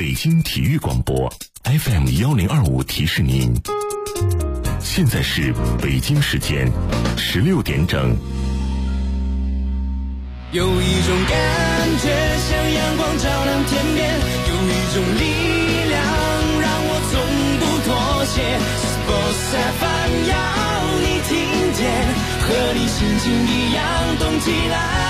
北京体育广播 FM1025提示您，现在是北京时间16点整。 有一种感觉像阳光照亮天边，有一种力量让我从不妥协。Sports FM 要你听见，和你心情一样动起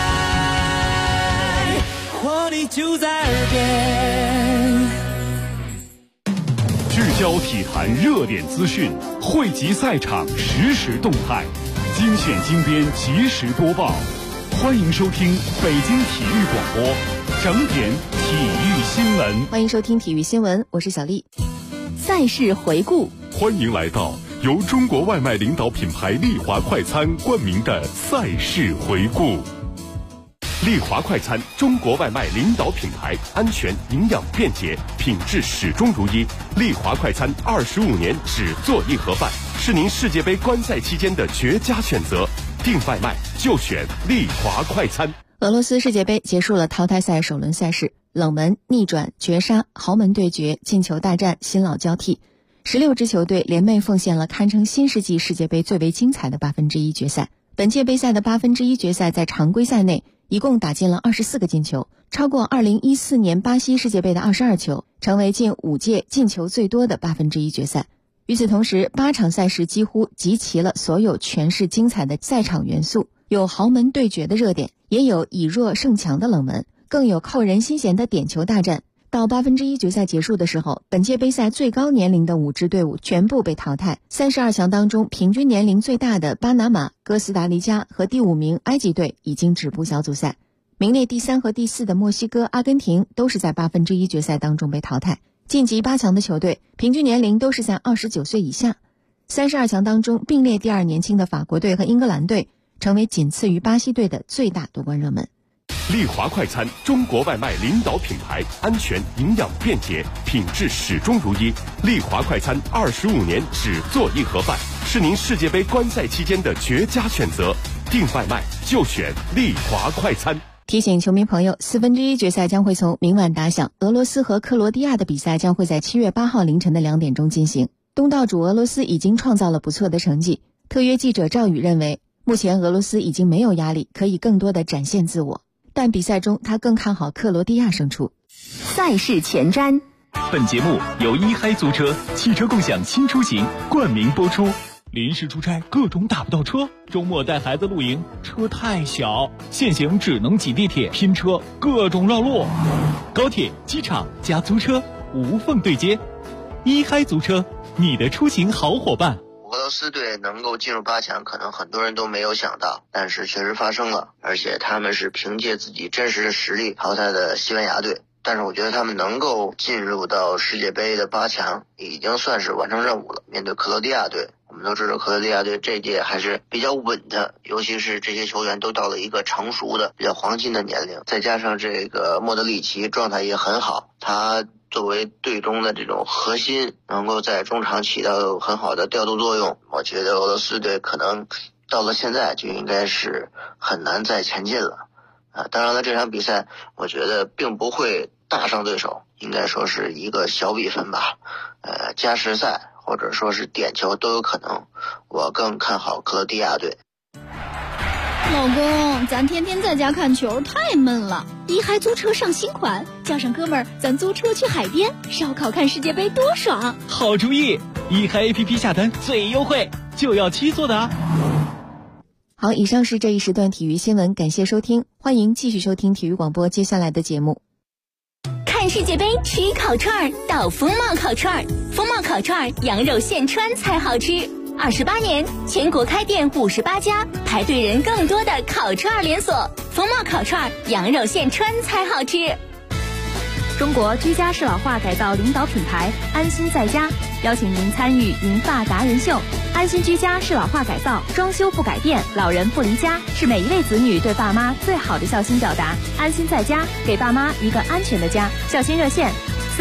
来，活力就在耳边。 聚焦体坛热点资讯，汇集赛场实时动态，精选精编及时播报。欢迎收听北京体育广播整点体育新闻。 欢迎收听体育新闻，我是小丽。赛事回顾， 欢迎来到由中国外卖领导品牌丽华快餐冠名的赛事回顾。丽华快餐，中国外卖领导品牌，安全、营养、便捷，品质始终如一。丽华快餐25年只做一盒饭，是您世界杯观赛期间的绝佳选择。订外卖就选丽华快餐。 俄罗斯世界杯结束了淘汰赛首轮赛事，冷门、逆转、绝杀、豪门对决、进球大战，新老交替。16支球队联袂奉献了堪称新世纪世界杯最为精彩的1/8决赛。本届杯赛的1/8决赛在常规赛内一共打进了24个进球，超过2014年巴西世界杯的22球，成为近5届进球最多的1/8决赛。与此同时，8场赛事几乎集齐了所有诠释精彩的赛场元素，有豪门对决的热点，也有以弱胜强的冷门，更有扣人心弦的点球大战。到1/8决赛结束的时候，本届杯赛最高年龄的5支队伍全部被淘汰。32强当中平均年龄最大的巴拿马、哥斯达黎加和第5名埃及队已经止步小组赛。名列第3和第4的墨西哥、阿根廷都是在1/8决赛当中被淘汰。晋级8强的球队平均年龄都是在29岁以下。32强当中并列第2年轻的法国队和英格兰队成为仅次于巴西队的最大夺冠热门。 丽华快餐，中国外卖领导品牌，安全、营养、便捷，品质始终如一。丽华快餐25年只做一盒饭，是您世界杯观赛期间的绝佳选择。订外卖就选丽华快餐。 提醒球迷朋友，1/4决赛将会从明晚打响，俄罗斯和克罗地亚的比赛将会在7月8号凌晨的2点钟进行。东道主俄罗斯已经创造了不错的成绩，特约记者赵宇认为，目前俄罗斯已经没有压力，可以更多的展现自我，但比赛中他更看好克罗地亚胜出。 赛事前瞻， 本节目由一嗨租车汽车共享新出行冠名播出。临时出差各种打不到车，周末带孩子露营车太小，限行只能挤地铁拼车，各种绕路。高铁、机场加租车无缝对接，一嗨租车，你的出行好伙伴。 俄罗斯队能够进入8强，可能很多人都没有想到，但是确实发生了，而且他们是凭借自己真实的实力淘汰的西班牙队。但是我觉得他们能够进入到世界杯的8强，已经算是完成任务了。面对克罗地亚队，我们都知道克罗地亚队这届还是比较稳的，尤其是这些球员都到了一个成熟的、比较黄金的年龄，再加上这个莫德里奇状态也很好，他作为队中的这种核心，能够在中场起到很好的调度作用。我觉得俄罗斯队可能到了现在就应该是很难再前进了。当然了，这场比赛我觉得并不会大胜对手，应该说是一个小比分吧，加时赛或者说是点球都有可能。我更看好克罗地亚队。 老公，咱天天在家看球太闷了，一嗨租车上新款，叫上哥们儿，咱租车去海边烧烤看世界杯多爽。 好主意，一嗨 APP 下单最优惠，就要7座的啊。 好，以上是这一时段体育新闻，感谢收听，欢迎继续收听体育广播接下来的节目。 看世界杯吃烤串到风貌烤串，风貌烤串羊肉现穿才好吃。28年，全国开店58家，排队人更多的烤串连锁。风貌烤串羊肉现穿才好吃。 中国居家适老化改造领导品牌安心在家邀请您参与银发达人秀。安心居家适老化改造，装修不改变，老人不离家，是每一位子女对爸妈最好的孝心表达。安心在家，给爸妈一个安全的家。孝心热线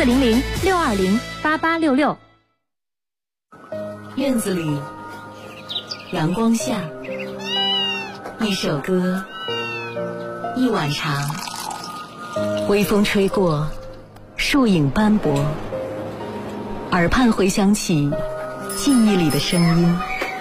400-620-8866。 院子里，阳光下，一首歌，一碗茶，微风吹过， 树影斑驳，耳畔回响起记忆里的声音。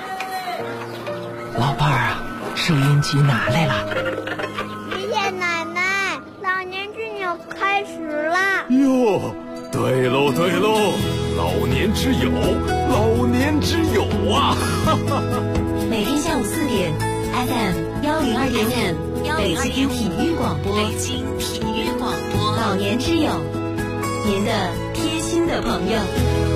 老伴儿啊，收音机拿来了。 爷爷奶奶，老年之友开始啦！ 哟，对喽对喽，老年之友，老年之友啊！哈哈哈。 每天下午4点 FM 102.5，北京体育广播，北京体育广播，老年之友，您的贴心的朋友。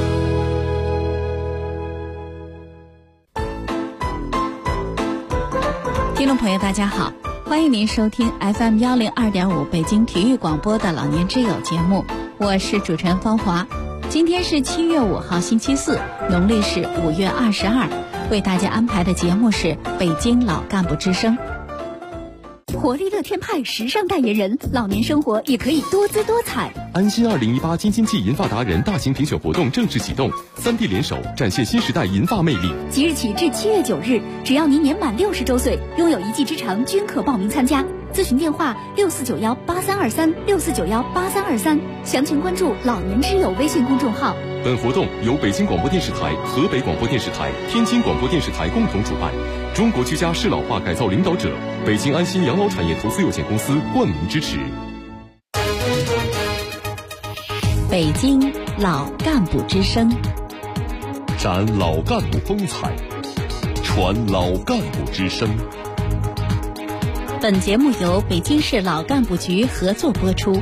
听众朋友大家好，欢迎您收听 FM 102.5北京体育广播的老年之友节目，我是主持人方华。今天是7月5号星期四，农历是5月22，为大家安排的节目是北京老干部之声。 活力乐天派时尚代言人，老年生活也可以多姿多彩。 安心2018京津冀银发达人大型评选活动正式启动，3地联手展现新时代银发魅力。 即日起至7月9日，只要您年满60周岁，拥有1技之长，均可报名参加。咨询电话64918364918323，详情关注老年之友微信公众号。 本活动由北京广播电视台、河北广播电视台、天津广播电视台共同主办，中国居家适老化改造领导者北京安心养老产业投资有限公司冠名支持。 北京老干部之声， 展老干部风采，传老干部之声。 本节目由北京市老干部局合作播出。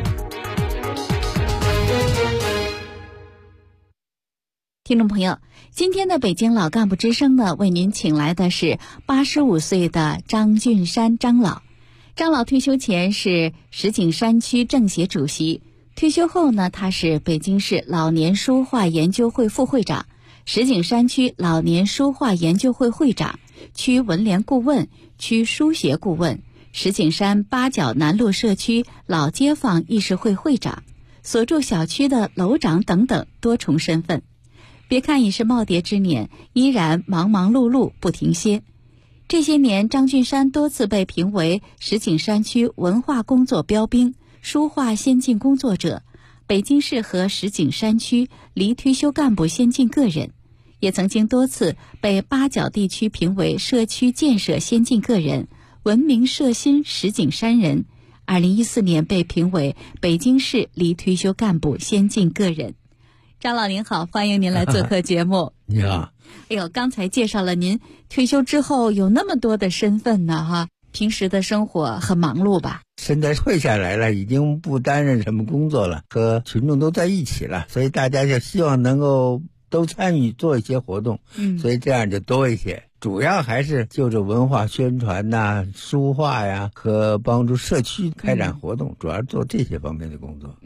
听众朋友，今天的北京老干部之声呢，为您请来的是85岁的张俊山张老。张老退休前是石景山区政协主席，退休后呢，他是北京市老年书画研究会副会长、石景山区老年书画研究会会长、区文联顾问、区书协顾问、石景山八角南路社区老街坊议事会会长、所住小区的楼长等等多重身份。别看已是耄耋之年，依然忙忙碌碌不停歇。这些年，张俊山多次被评为石景山区文化工作标兵、书画先进工作者、北京市和石景山区离退休干部先进个人，也曾经多次被八角地区评为社区建设先进个人、文明社新石景山人。2014年被评为北京市离退休干部先进个人。张老您好，欢迎您来做客节目。 你好。 哎呦，刚才介绍了您退休之后有那么多的身份呢哈，平时的生活很忙碌吧？ 现在退下来了，已经不担任什么工作了，和群众都在一起了，所以大家就希望能够都参与做一些活动，所以这样就多一些。主要还是就着文化宣传呐、书画呀和帮助社区开展活动，主要做这些方面的工作。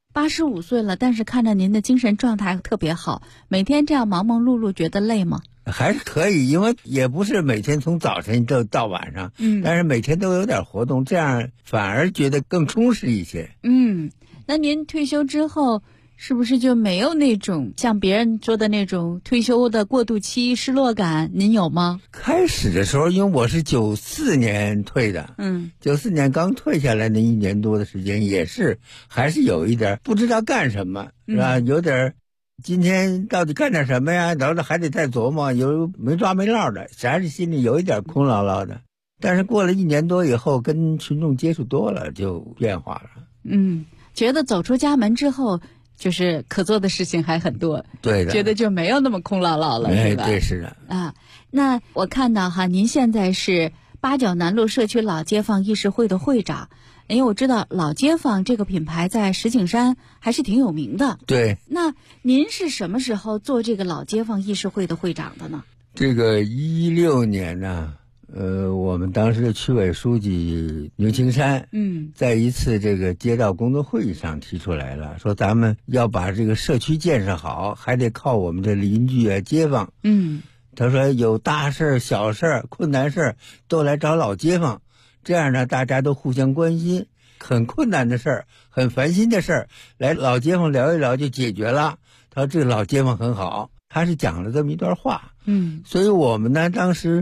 85岁了，但是看着您的精神状态特别好，每天这样忙忙碌碌，觉得累吗？ 还是可以，因为也不是每天从早晨到晚上，但是每天都有点活动，这样反而觉得更充实一些。 那您退休之后是不是就没有那种像别人说的那种退休的过渡期失落感？您有吗？ 开始的时候，因为我是94年退的，94年刚退下来那1年多的时间，也是还是有一点不知道干什么，是吧？有点今天到底干点什么呀？然后还得再琢磨，有没抓没落的，还是心里有一点空落落的。但是过了1年多以后，跟群众接触多了，就变化了。 觉得走出家门之后，就是可做的事情还很多， 对的， 觉得就没有那么空落落了，是吧？ 对，是的。 那我看到哈，您现在是八角南路社区老街坊议事会的会长，因为我知道老街坊这个品牌在石景山还是挺有名的。 对。 那您是什么时候做这个老街坊议事会的会长的呢？ 这个16年呢，我们当时的区委书记牛青山，在一次这个街道工作会议上提出来了，说咱们要把这个社区建设好，还得靠我们的邻居啊、街坊。他说有大事、小事、困难事都来找老街坊，这样呢，大家都互相关心，很困难的事儿、很烦心的事儿，来老街坊聊一聊就解决了。他说这个老街坊很好，他是讲了这么一段话。所以我们呢，当时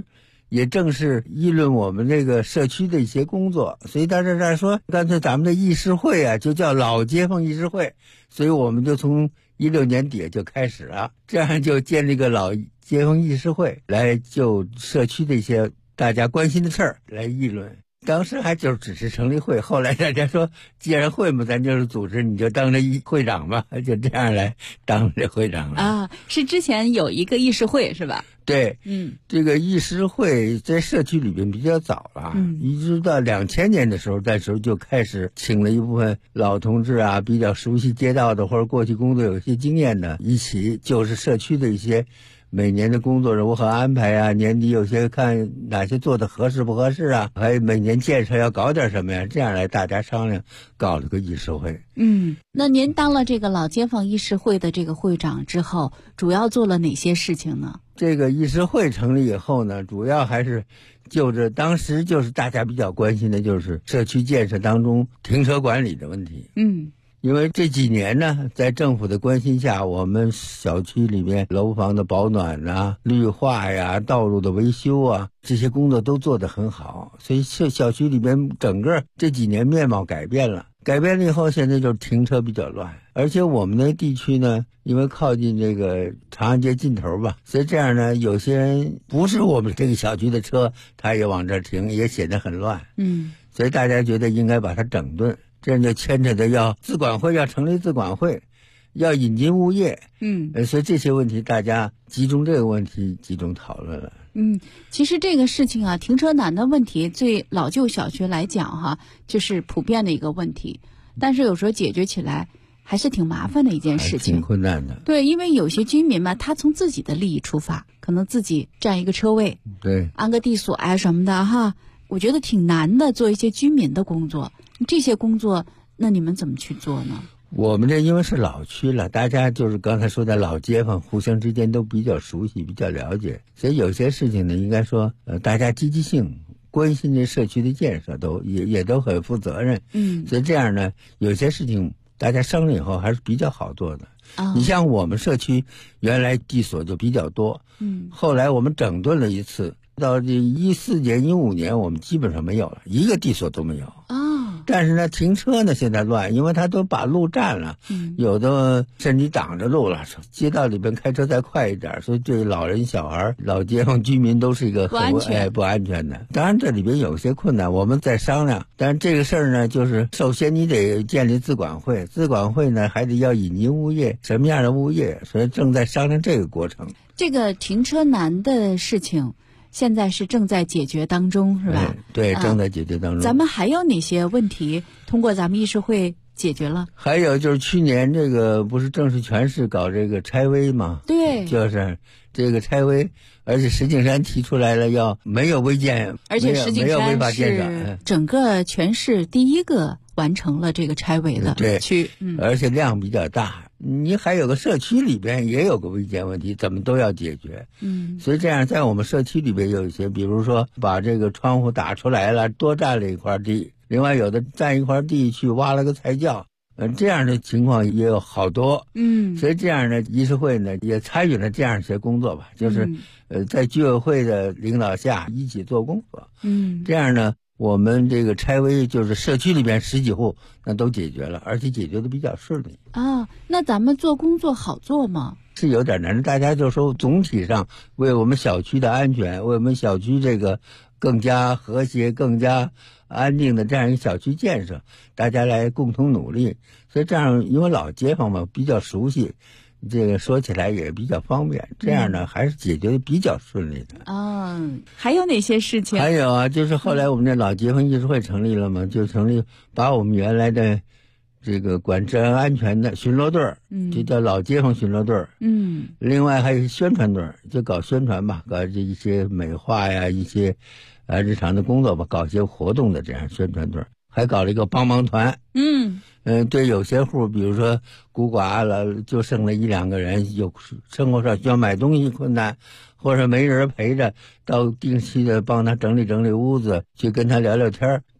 也正是议论我们这个社区的一些工作，所以到这儿说，干脆咱们的议事会啊，就叫老街坊议事会，所以我们就从16年底就开始了，这样就建立个老街坊议事会，来就社区的一些大家关心的事儿来议论。当时还就只是成立会，后来大家说，既然会嘛，咱就是组织，你就当着会长吧，就这样来当这会长了。 啊，是之前有一个议事会是吧？ 对，这个议事会在社区里边比较早了，一直到2000年的时候，那时候就开始请了一部分老同志啊，比较熟悉街道的或者过去工作有些经验的，一起就是社区的一些每年的工作如何安排啊，年底有些看哪些做的合适不合适啊，还有每年建设要搞点什么呀，这样来大家商量，搞了个议事会。 那您当了这个老街坊议事会的这个会长之后，主要做了哪些事情呢？ 这个议事会成立以后呢，主要还是就着当时就是大家比较关心的就是社区建设当中停车管理的问题。因为这几年呢，在政府的关心下，我们小区里面楼房的保暖啊、绿化呀、道路的维修啊，这些工作都做得很好，所以小区里面整个这几年面貌改变了。改变了以后，现在就是停车比较乱，而且我们的地区呢，因为靠近这个长安街尽头吧，所以这样呢，有些人不是我们这个小区的车，他也往这儿停，也显得很乱。所以大家觉得应该把它整顿。这样就牵扯的要自管会，要成立自管会，要引进物业。所以这些问题大家集中这个问题集中讨论了。 其实这个事情啊，停车难的问题，对老旧小区来讲哈，就是普遍的一个问题，但是有时候解决起来还是挺麻烦的一件事情， 挺困难的。 对，因为有些居民嘛，他从自己的利益出发，可能自己占一个车位， 对， 安个地锁啊什么的哈，我觉得挺难的，做一些居民的工作。这些工作，那你们怎么去做呢？ 我们这因为是老区了，大家就是刚才说的老街坊，互相之间都比较熟悉，比较了解，所以有些事情呢，应该说大家积极性关心这社区的建设，也都很负责任。所以这样呢，有些事情大家商量以后还是比较好做的。你像我们社区原来地锁就比较多，后来我们整顿了一次，到这14年、15年，我们基本上没有了，一个地锁都没有。但是呢，停车呢现在乱，因为他都把路占了，有的甚至挡着路了，街道里边开车再快一点，所以对老人、小孩、老街坊居民都是一个很不安全的。当然这里边有些困难，我们在商量。但是这个事儿呢，就是首先你得建立自管会，自管会呢还得要引进物业，什么样的物业，所以正在商量这个过程。 这个停车难的事情现在是正在解决当中，是吧？ 对，正在解决当中。 咱们还有哪些问题通过咱们议事会解决了？ 还有就是去年这个不是正式全市搞这个拆危吗？ 对， 就是这个拆危，而且石景山提出来了要没有违建， 而且石景山是整个全市第一个完成了这个拆违的区， 而且量比较大。你还有个社区里边也有个违建问题，怎么都要解决。所以这样在我们社区里边有一些，比如说把这个窗户打出来了，多占了一块地，另外有的占一块地去挖了个菜窖，这样的情况也有好多。所以这样呢，议事会呢也参与了这样一些工作吧，就是在居委会的领导下一起做工作。这样呢，我们这个拆危就是社区里边10几户那都解决了，而且解决的比较顺利。 那咱们做工作好做吗？ 是有点难，大家就说总体上为我们小区的安全，为我们小区这个更加和谐、更加安定的这样一个小区建设，大家来共同努力。所以这样，因为老街坊嘛比较熟悉，这个说起来也比较方便，这样呢还是解决的比较顺利的。 还有哪些事情？ 还有啊，就是后来我们这老街坊议事会成立了嘛，就成立把我们原来的这个管治安全的巡逻队，就叫老街坊巡逻队。另外还有宣传队，就搞宣传吧，搞这一些美化呀，一些日常的工作吧，搞一些活动的这样宣传队，还搞了一个帮忙团。对有些户，比如说孤寡了，就剩了1、2个人，有生活上需要买东西困难，或者没人陪着，到定期的帮他整理整理屋子，去跟他聊聊天，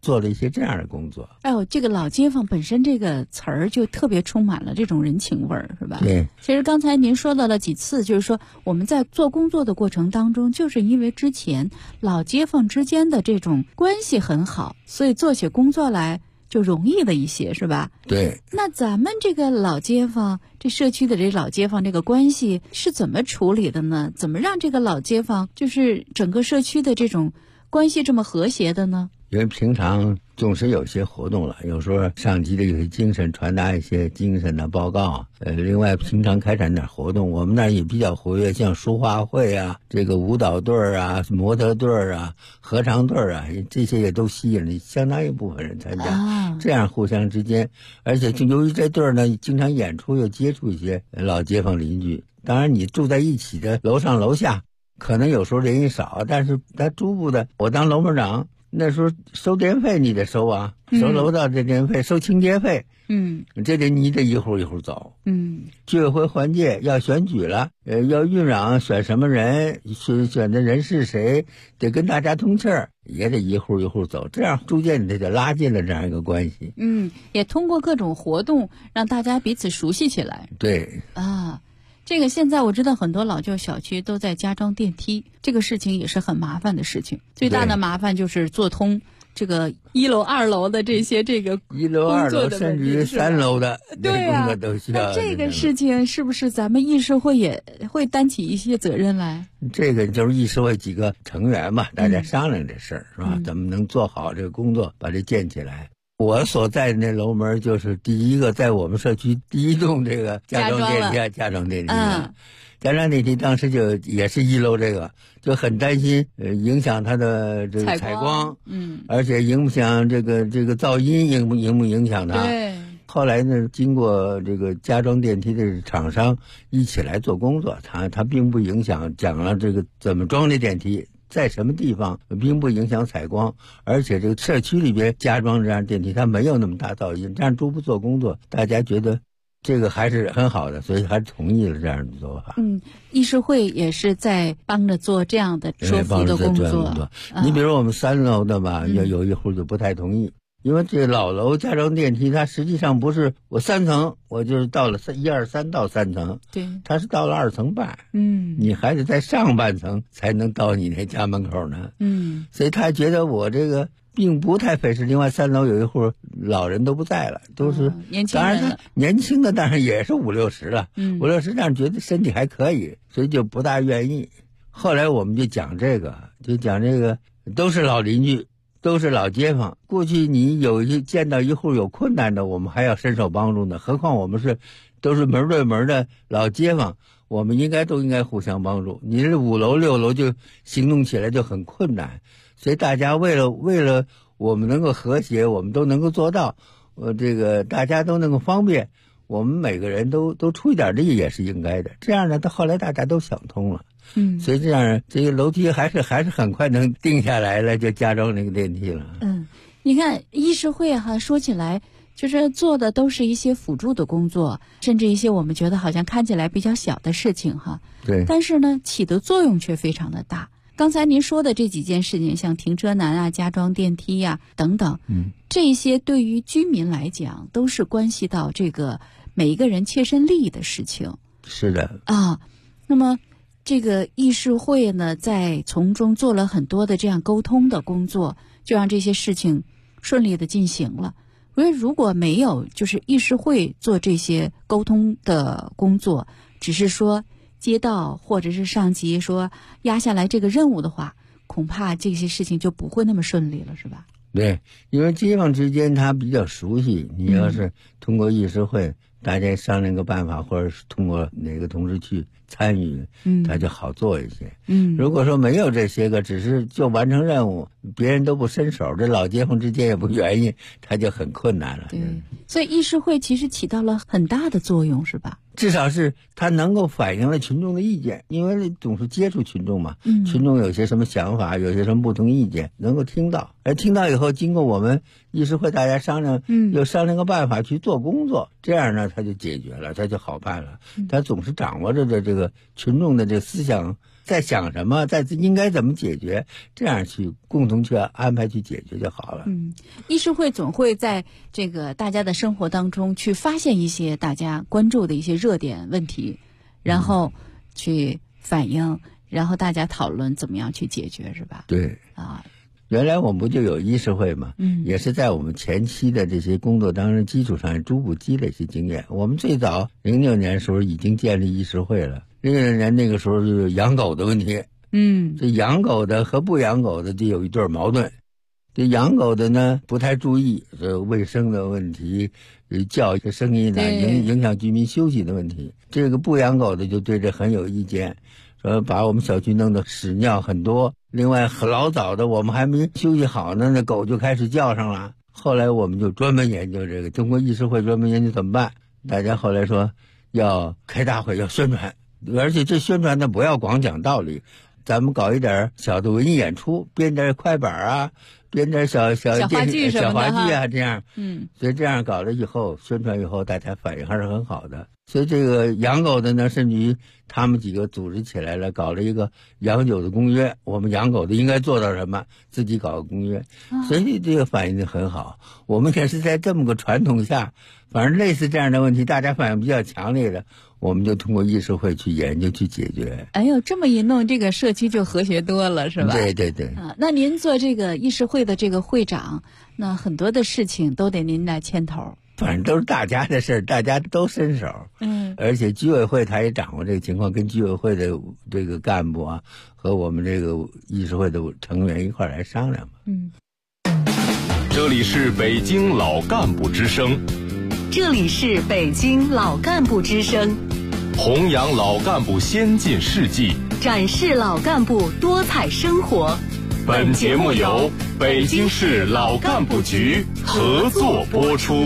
做了一些这样的工作。 哎呦，这个老街坊本身这个词儿就特别充满了这种人情味儿，是吧？ 对。 其实刚才您说到了几次，就是说我们在做工作的过程当中，就是因为之前老街坊之间的这种关系很好，所以做起工作来就容易了一些，是吧？ 对。 那咱们这个老街坊，这社区的这老街坊这个关系是怎么处理的呢？怎么让这个老街坊就是整个社区的这种关系这么和谐的呢？ 因为平常总是有些活动了，有时候上级的有些精神传达一些精神的报告，另外平常开展点活动，我们那儿也比较活跃，像书画会啊，这个舞蹈队啊，模特队啊，合唱队啊，这些也都吸引了相当一部分人参加，这样互相之间，而且就由于这队呢经常演出，又接触一些老街坊邻居，当然你住在一起的楼上楼下可能有时候人也少，但是他逐步的，我当楼门长那时候收电费你得收啊，收楼道这电费，收清洁费，这得你得一户一户走，居委会换届要选举了，要运长选什么人，选的人是谁，得跟大家通气儿，也得一户一户走，这样逐渐的就拉近了这样一个关系。 也通过各种活动让大家彼此熟悉起来。 对啊。这个现在我知道很多老旧小区都在加装电梯，这个事情也是很麻烦的事情。最大的麻烦就是做通这个1楼、2楼的这些这个 1楼、2楼甚至于3楼的对啊， 都需要。 那这个事情是不是咱们议事会也会担起一些责任来？ 这个就是议事会几个成员吧，大家商量这事儿，是吧？怎么能做好这个工作，把这建起来？我所在的那楼门就是第一个在我们社区第一栋这个加装电梯，加装电梯。加装电梯当时就也是1楼，这个就很担心影响它的这个采光，而且影响这个噪音，影不影响它？ 对。 后来呢，经过这个加装电梯的厂商一起来做工作，它并不影响，讲了这个怎么装这电梯。在什么地方并不影响采光，而且这个社区里边加装这样电梯，它没有那么大噪音，这样逐步做工作，大家觉得这个还是很好的，所以还是同意了这样的做法。 议事会也是在帮着做这样的说服的工作。 你比如我们3楼的吧，有一户就不太同意。因为这老楼加装电梯，它实际上不是我3层，我就是到了1、2、3到3层， 对， 它是到了2层半，你还得在上半层才能到你那家门口呢，所以他觉得我这个并不太费事。另外3楼有一户老人都不在了，都是年轻人了， 当然年轻的，当然也是50、60了，50、60但是觉得身体还可以，所以就不大愿意。后来我们就讲这个都是老邻居。都是老街坊，过去你见到一户有困难的，我们还要伸手帮助呢。何况我们都是门对门的老街坊，我们都应该互相帮助。你这5楼、6楼就行动起来就很困难，所以大家为了我们能够和谐，我们都能够做到，这个大家都能够方便，我们每个人都出一点力也是应该的。这样呢，到后来大家都想通了。所以这样这个楼梯还是很快能定下来了，就加装那个电梯了。 你看议事会说起来就是做的都是一些辅助的工作，甚至一些我们觉得好像看起来比较小的事情对。 但是呢，起的作用却非常的大。刚才您说的这几件事情，像停车难加装电梯等等，这些对于居民来讲都是关系到这个每一个人切身利益的事情。 是的。 那么这个议事会呢，在从中做了很多的这样沟通的工作，就让这些事情顺利的进行了。因为如果没有就是议事会做这些沟通的工作，只是说街道或者是上级说压下来这个任务的话，恐怕这些事情就不会那么顺利了，是吧？ 对，因为街坊之间他比较熟悉，你要是通过议事会，大家商量个办法，或者是通过哪个同志去参与，他就好做一些。如果说没有这些个，只是就完成任务，别人都不伸手，这老街坊之间也不愿意，他就很困难了。 对，所以议事会其实起到了很大的作用，是吧？ 至少是他能够反映了群众的意见，因为总是接触群众嘛，群众有些什么想法，有些什么不同意见，能够听到。 听到以后，经过我们议事会大家商量，又商量个办法去做工作，这样呢他就解决了，他就好办了。他总是掌握着的这个群众的这个思想在想什么，在应该怎么解决，这样去共同去安排去解决就好了。 议事会总会在这个大家的生活当中去发现一些大家关注的一些热点问题，然后去反映，然后大家讨论怎么样去解决，是吧？ 对啊。 原来我们不就有议事会嘛，也是在我们前期的这些工作当中基础上逐步积累一些经验。我们最早06年的时候已经建立议事会了，06年那个时候就有养狗的问题，这养狗的和不养狗的就有一对矛盾。这养狗的呢不太注意这卫生的问题，叫一些声音呢影响居民休息的问题。这个不养狗的就对这很有意见，说把我们小区弄得屎尿很多。另外老早的我们还没休息好呢，那狗就开始叫上了。后来我们就专门研究这个，中国议事会专门研究怎么办。大家后来说要开大会，要宣传，而且这宣传呢不要光讲道理，咱们搞一点小的文艺演出，编点快板啊，编点小话剧什么的小话剧啊，这样。所以这样搞了以后，宣传以后大家反应还是很好的。所以这个养狗的呢，甚至于他们几个组织起来了，搞了一个养狗的公约，我们养狗的应该做到什么，自己搞个公约。所以这个反应的很好。我们也是在这么个传统下，反正类似这样的问题，大家反应比较强烈的，我们就通过议事会去研究去解决。 哎呦，这么一弄，这个社区就和谐多了，是吧？ 对对对。 那您做这个议事会的这个会长，那很多的事情都得您来牵头。 反正都是大家的事儿，大家都伸手。而且居委会他也掌握这个情况，跟居委会的这个干部啊，和我们这个议事会的成员一块来商量嘛。 这里是北京老干部之声， 这里是北京老干部之声， 弘扬老干部先进事迹， 展示老干部多彩生活。 本节目由北京市老干部局合作播出。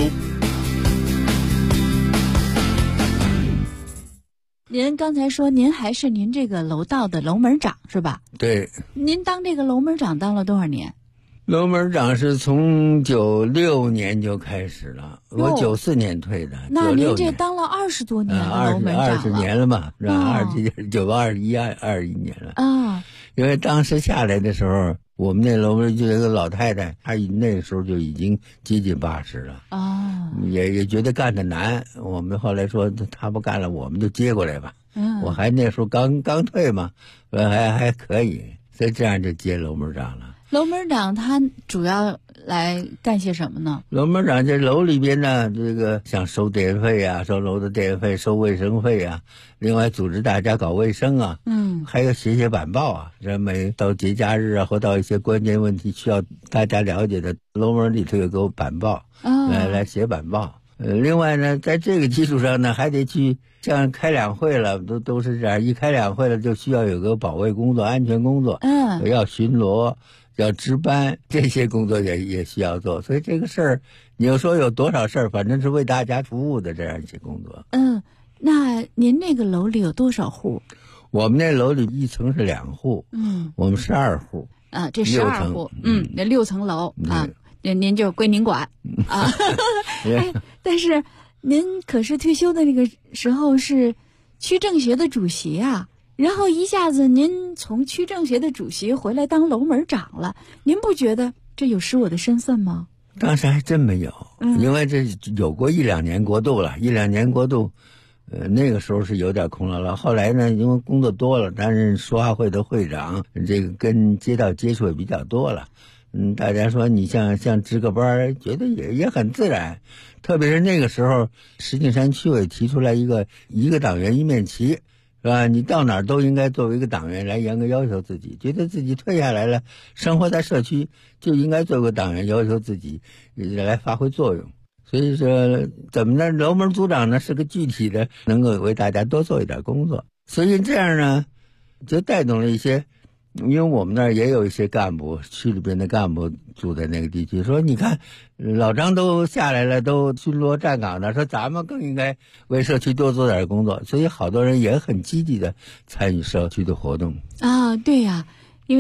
您刚才说您还是您这个楼道的楼门长是吧？ 对。 您当这个楼门长当了多少年？ 楼门长是从96年就开始了，我94年退的。 那您这当了20多年了，楼门长了。 20年了嘛，是吧？99、21、21年了。因为当时下来的时候，我们那楼门就有一个老太太，她那时候就已经接近80了。也觉得干得难，我们后来说她不干了，我们就接过来吧。我还那时候刚退嘛，还可以，所以这样就接楼门长了。 楼门长他主要来干些什么呢？ 楼门长这楼里边呢，这个像收电费啊，收楼的电费，收卫生费啊，另外组织大家搞卫生啊，还有写板报啊，这每到节假日啊，或到一些关键问题需要大家了解的，楼门里头有个板报，来写板报。另外呢，在这个基础上呢，还得去像开两会了，都是这样，一开两会了就需要有个保卫工作、安全工作，要巡逻。要值班，这些工作也需要做，所以这个事儿，你要说有多少事儿，反正是为大家服务的这样一些工作。 那您那个楼里有多少户？ 我们那楼里一层是2户，我们12户。 这12户，那6层楼啊，您就归您管啊。但是您可是退休的那个时候是区政协的主席啊。然后一下子您从区政协的主席回来当楼门长了，您不觉得这有失我的身份吗？ 当时还真没有，因为这有过1-2年过渡了，1-2年过渡，那个时候是有点空落了。后来呢，因为工作多了，担任书画会的会长，这个跟街道接触也比较多了。大家说你像值个班，觉得也很自然。特别是那个时候，石景山区委提出来一个党员1面旗。是吧？你到哪儿都应该作为一个党员来严格要求自己，觉得自己退下来了，生活在社区就应该做个党员，要求自己来发挥作用。所以说，怎么呢？楼门组长呢是个具体的，能够为大家多做一点工作。所以这样呢，就带动了一些，因为我们那儿也有一些干部，区里边的干部住在那个地区，说你看老张都下来了，都巡逻站岗的，说咱们更应该为社区多做点工作，所以好多人也很积极的参与社区的活动啊。对呀，因为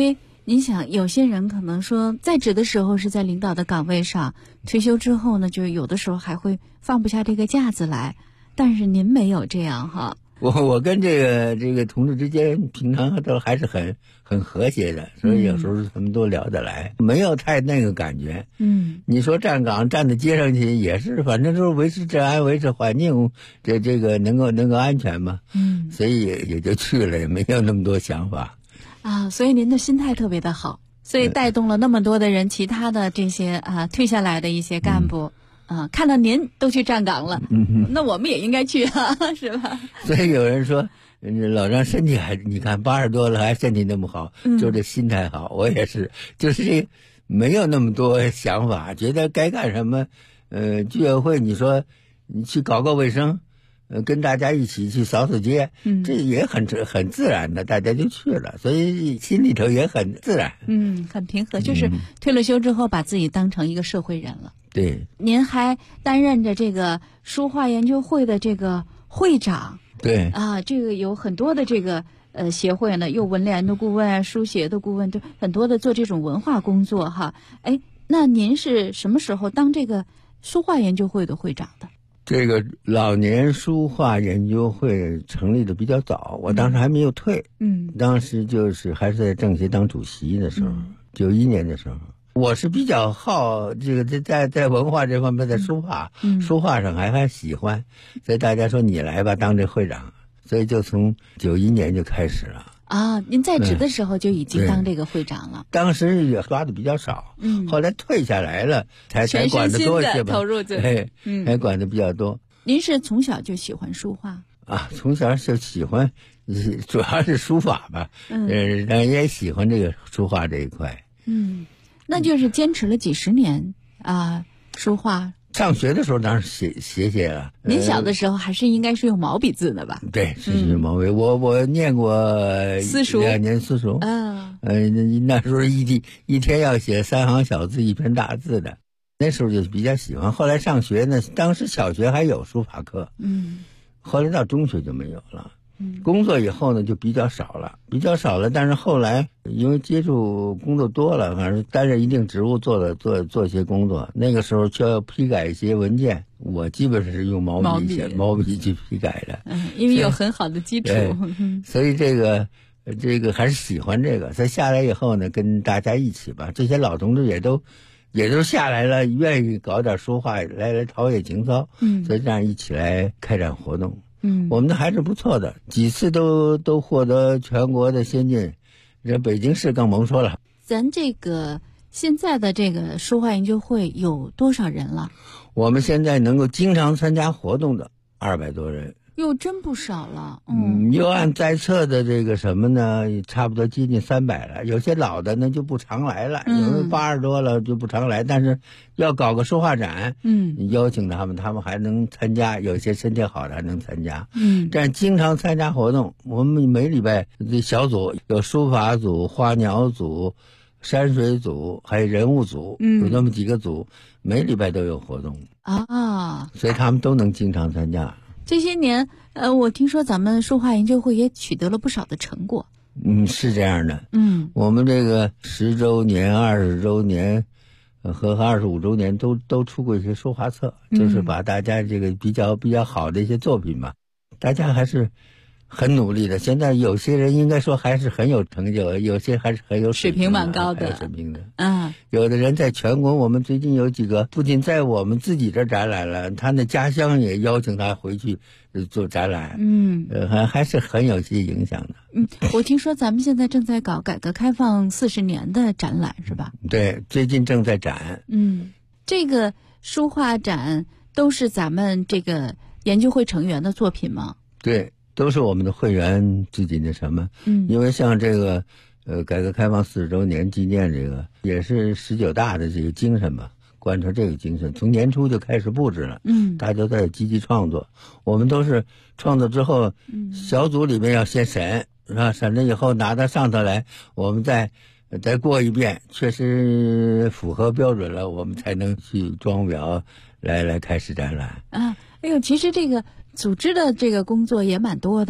你想，有些人可能说，在职的时候是在领导的岗位上，退休之后呢，就有的时候还会放不下这个架子来。但是您没有这样哈。 我跟这个同志之间平常都还是很和谐的，所以有时候他们都聊得来，没有太那个感觉。你说站岗站到街上去也是，反正都是维持治安、维持环境，这个能够安全嘛。所以也就去了，也没有那么多想法。 所以您的心态特别的好，所以带动了那么多的人，其他的这些退下来的一些干部。看到您都去站岗了，那我们也应该去是吧？ 所以有人说，老张身体还，你看80多了还身体那么好，就这心态好。我也是，就是没有那么多想法，觉得该干什么。居委会你说你去搞个卫生，跟大家一起去扫扫街，这也很自然的，大家就去了，所以心里头也很自然。 很平和，就是退了休之后把自己当成一个社会人了。 对， 您还担任着这个书画研究会的这个会长。 对这个有很多的这个协会呢，有文联的顾问、书协的顾问，都很多的做这种文化工作哈。那您是什么时候当这个书画研究会的会长的？ 这个老年书画研究会成立的比较早，我当时还没有退。当时就是还是在政协当主席的时候，91年的时候。我是比较好这个在文化这方面，在书画上还喜欢，所以大家说你来吧当这会长，所以就从91年就开始了。 您在职的时候就已经当这个会长了。 当时也抓的比较少，后来退下来了才管得多一些吧， 投入才管得比较多。 您是从小就喜欢书画从小就喜欢，主要是书法吧，也喜欢这个书画这一块。 那就是坚持了几十年书画。 上学的时候当然写了。 您小的时候还是应该是用毛笔字的吧？ 对，是用毛笔。我念过私塾 2年私塾。那时候一天要写3行小字1篇大字的，那时候就比较喜欢。后来上学呢，当时小学还有书法课，后来到中学就没有了。工作以后呢就比较少了，但是后来因为接触工作多了，反正担任一定职务做一些工作，那个时候就要批改一些文件，我基本上是用毛笔去批改的。 因为有很好的基础。 所以这个还是喜欢这个。所以下来以后呢，跟大家一起吧，这些老同志也都下来了，愿意搞点书画来陶冶情操，所以这样一起来开展活动。我们的还是不错的，几次都获得全国的先进，这北京市更甭说了。 咱这个现在的这个书画研究会有多少人了？ 我们现在能够经常参加活动的200多人。 哟，真不少了。 又按在册的这个什么呢，差不多接近300了。有些老的呢就不常来了，有的80多了就不常来，但是要搞个书画展，邀请他们还能参加，有些身体好的还能参加。但经常参加活动，我们每礼拜这小组有书法组、花鸟组、山水组，还有人物组，有那么几个组，每礼拜都有活动所以他们都能经常参加。 这些年，我听说咱们书画研究会也取得了不少的成果。 是这样的。我们这个10周年、20周年和25周年都出过一些书画册，就是把大家这个比较好的一些作品吧，大家还是很努力的。现在有些人应该说还是很有成就，有些还是很有水平蛮高的。 有的人在全国，我们最近有几个不仅在我们自己这展览了，他的家乡也邀请他回去做展览。还是很有些影响的。 我听说咱们现在正在搞改革开放40年的展览是吧？ 对，最近正在展。 这个书画展都是咱们这个研究会成员的作品吗？ 对，都是我们的会员自己的什么。因为像这个改革开放40周年纪念，这个也是19大的这个精神吧，贯彻这个精神，从年初就开始布置了。大家都在积极创作，我们都是创作之后，小组里面要先审，是吧？审了以后拿到上头来，我们再过一遍，确实符合标准了，我们才能去装裱来开始展览。 其实这个组织的这个工作也蛮多的。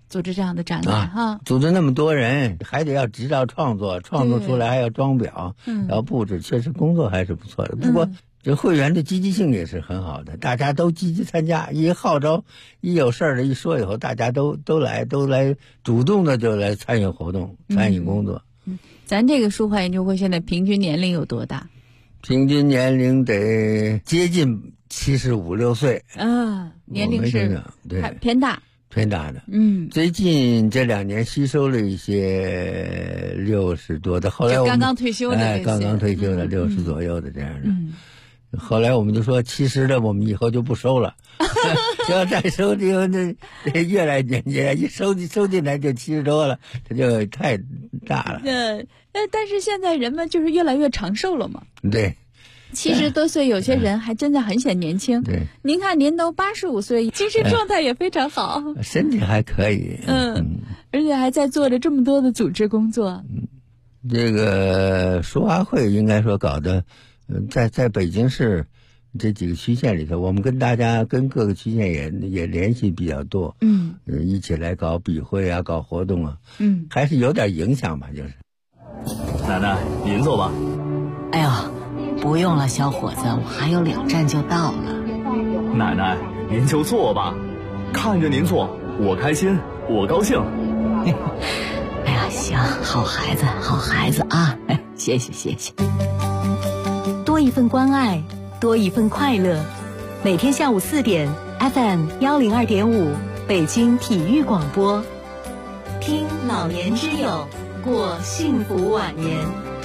组织这样的展览哈。 组织那么多人，还得要指导创作出来还要装裱，要布置，确实工作还是不错的。不过这会员的积极性也是很好的，大家都积极参加，一号召，一有事儿了一说以后，大家都来主动的就来参与活动，参与工作。 咱这个书画研究会现在平均年龄有多大？ 平均年龄得接近75、6岁啊，年龄是还偏大的。最近这2年吸收了一些60多的，后来我们刚刚退休的， 刚刚退休的60左右的这样的。后来我们就说70的我们以后就不收了，要再收就越来年纪一收进来就70多了，这就太大了。 但是现在人们就是越来越长寿了嘛。 对。 70多岁有些人还真的很显年轻。 对， 您看您都85岁，精神状态也非常好， 身体还可以。 而且还在做着这么多的组织工作。 这个书画会应该说搞的，在北京市这几个区县里头，我们跟各个区县也联系比较多。一起来搞笔会啊，搞活动啊。还是有点影响吧，就是。 奶奶，您坐吧。 哎呦，不用了，小伙子，我还有2站就到了。 奶奶，您就坐吧，看着您坐，我开心，我高兴。 哎呀，行，好孩子啊，谢谢。 多一份关爱，多一份快乐。每天下午4点 ，FM 102.5，北京体育广播，听老年之友，过幸福晚年。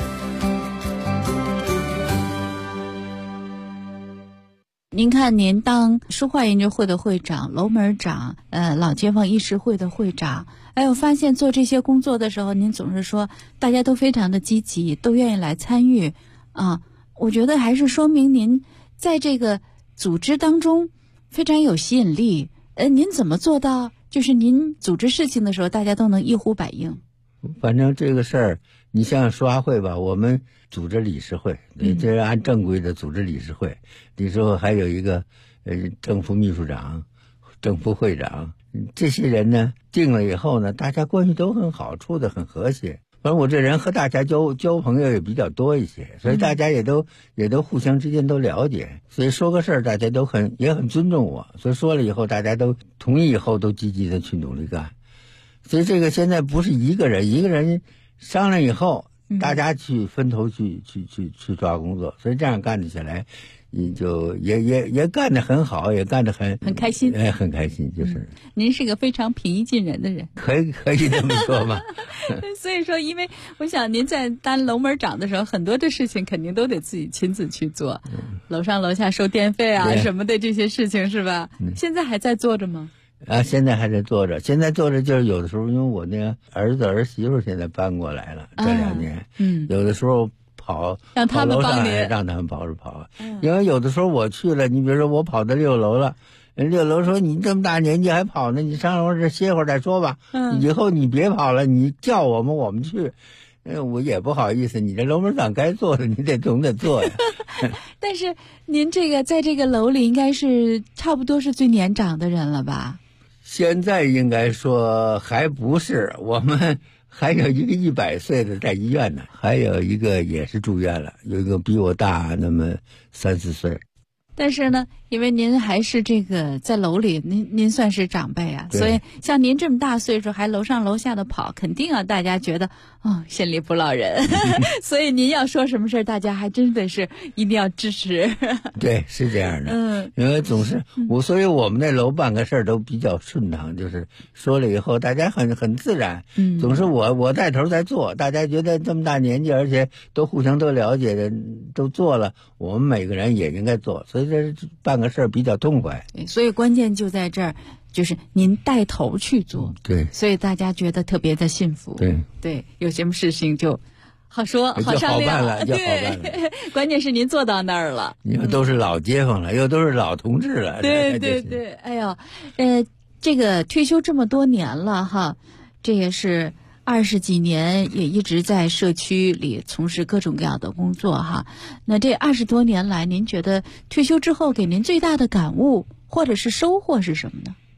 您看，您当书画研究会的会长、楼门长、老街坊议事会的会长，我发现做这些工作的时候，您总是说大家都非常的积极，都愿意来参与啊。我觉得还是说明您在这个组织当中非常有吸引力。您怎么做到，就是您组织事情的时候，大家都能一呼百应？ 反正这个事儿，你像书画会吧，我们组织理事会，这是按正规的组织理事会，理事会还有一个正副秘书长、正副会长，这些人呢定了以后呢，大家关系都很好，处得很和谐。反正我这人和大家交朋友也比较多一些，所以大家也都互相之间都了解，所以说个事儿大家也很尊重我，所以说了以后大家都同意以后都积极的去努力干。所以这个现在不是一个人商量以后，大家去分头去抓工作，所以这样干得起来，你就也干得很好，也干得很开心， 很开心，就是。 您是个非常平易近人的人， 可以这么说吧。 所以说，因为我想您在当楼门长的时候，很多的事情肯定都得自己亲自去做，楼上楼下收电费啊什么的这些事情是吧？现在还在做着吗？ 现在还在做着，就是有的时候，因为我那个儿子儿媳妇现在搬过来了，这2年，有的时候跑让他们帮您， 让他们跑，因为有的时候我去了，你比如说我跑到6楼了，人6楼说你这么大年纪还跑呢，你上楼这歇会儿再说吧，以后你别跑了，你叫我们去。我也不好意思，你这楼门长该做的，你总得做呀。 但是您这个在这个楼里应该是差不多是最年长的人了吧？ 现在应该说还不是，我们还有一个100岁的在医院呢，还有一个也是住院了，有一个比我大那么3、4岁。 但是呢，因为您还是这个在楼里，您算是长辈啊，所以像您这么大岁数还楼上楼下的跑，肯定啊大家觉得心里不落人。所以您要说什么事儿，大家还真的是一定要支持。 对，是这样的。因为总是所以我们那楼办个事儿都比较顺畅，就是说了以后大家很自然。总是我带头在做，大家觉得这么大年纪，而且都互相都了解的，都做了，我们每个人也应该做，所以这办个事儿比较痛快。 所以关键就在这儿，就是您带头去做。 对， 所以大家觉得特别的幸福。对，有什么事情就好说好商量了，就好办了。 关键是您做到那儿了， 你们都是老街坊了，又都是老同志了。 对，哎呦，这个退休这么多年了哈，这也是20几年，也一直在社区里从事各种各样的工作哈。那这20多年来，您觉得退休之后给您最大的感悟或者是收获是什么呢？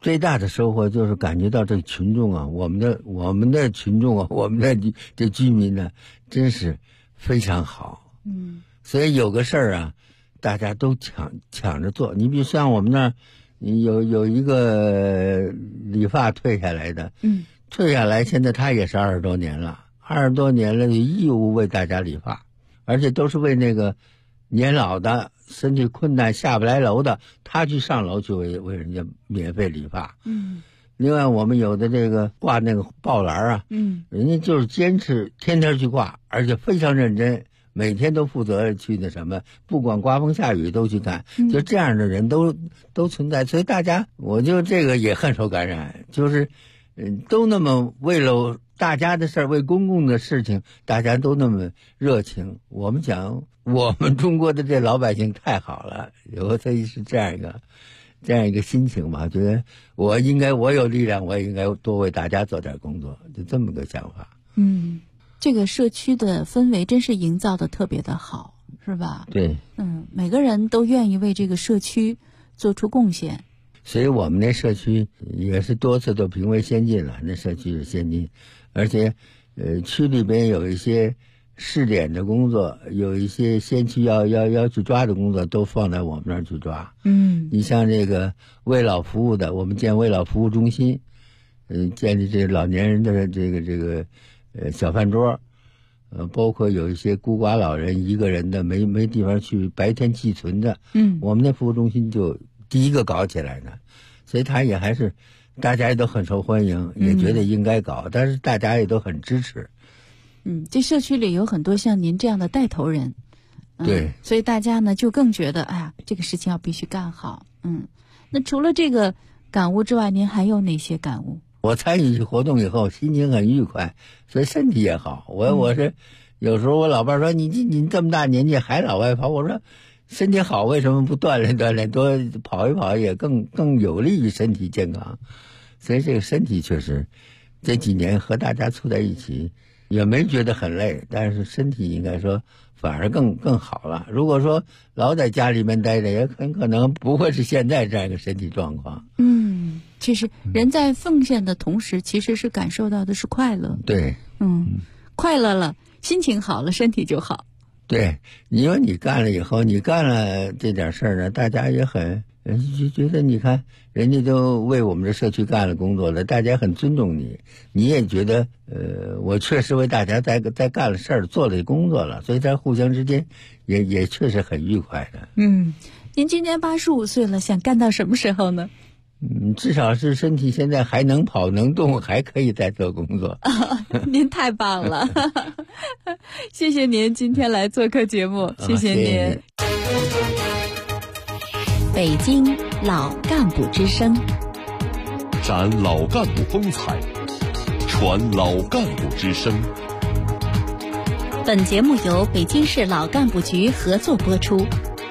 最大的收获就是感觉到这群众啊，我们的群众啊，我们的这居民呢，真是非常好。所以有个事儿啊，大家都抢着做。你比如像我们那儿，有一个理发退下来的，退下来现在他也是20多年了就义务为大家理发，而且都是为那个年老的身体困难下不来楼的，他去上楼去为人家免费理发。另外我们有的这个挂那个报栏啊，人家就是坚持天天去挂，而且非常认真，每天都负责去那什么，不管刮风下雨都去干，就这样的人都存在。所以大家，我就这个也很受感染，就是都那么为了大家的事儿，为公共的事情，大家都那么热情。我们讲我们中国的这老百姓太好了，所以是这样一个心情吧。觉得我有力量，我也应该多为大家做点工作，就这么个想法。 这个社区的氛围真是营造的特别的好，是吧？ 对。 每个人都愿意为这个社区做出贡献。 所以我们那社区也是多次都评为先进了，那社区是先进，而且区里边有一些试点的工作，有一些先期要去抓的工作都放在我们那儿去抓。你像这个为老服务的，我们建为老服务中心，建立这老年人的这个小饭桌，包括有一些孤寡老人一个人的没地方去白天寄存的，我们那服务中心就第一个搞起来的，所以他也还是大家也都很受欢迎，也觉得应该搞，但是大家也都很支持。 这社区里有很多像您这样的带头人， 对， 所以大家呢就更觉得，哎呀，这个事情要必须干好。那除了这个感悟之外，您还有哪些感悟？ 我参与活动以后，心情很愉快，所以身体也好。我是有时候我老伴说你这么大年纪还老外跑，我说身体好为什么不锻炼锻炼，多跑一跑也更有利于身体健康。所以这个身体确实这几年和大家处在一起也没觉得很累，但是身体应该说反而更好了。如果说老在家里面待着，也很可能不会是现在这样一个身体状况。 其实人在奉献的同时，其实是感受到的是快乐。 对， 快乐了，心情好了，身体就好。 对，因为你干了以后，你干了这点事儿呢，大家也很就觉得你看人家都为我们这社区干了工作了，大家很尊重你，你也觉得我确实为大家在干了事儿，做了工作了，所以在互相之间也确实很愉快的。 您今年85岁了，想干到什么时候呢？ 至少是身体现在还能跑能动，还可以再做工作。 您太棒了，谢谢您今天来做客节目，谢谢您。 北京老干部之声， 展老干部风采，传老干部之声。 本节目由北京市老干部局合作播出。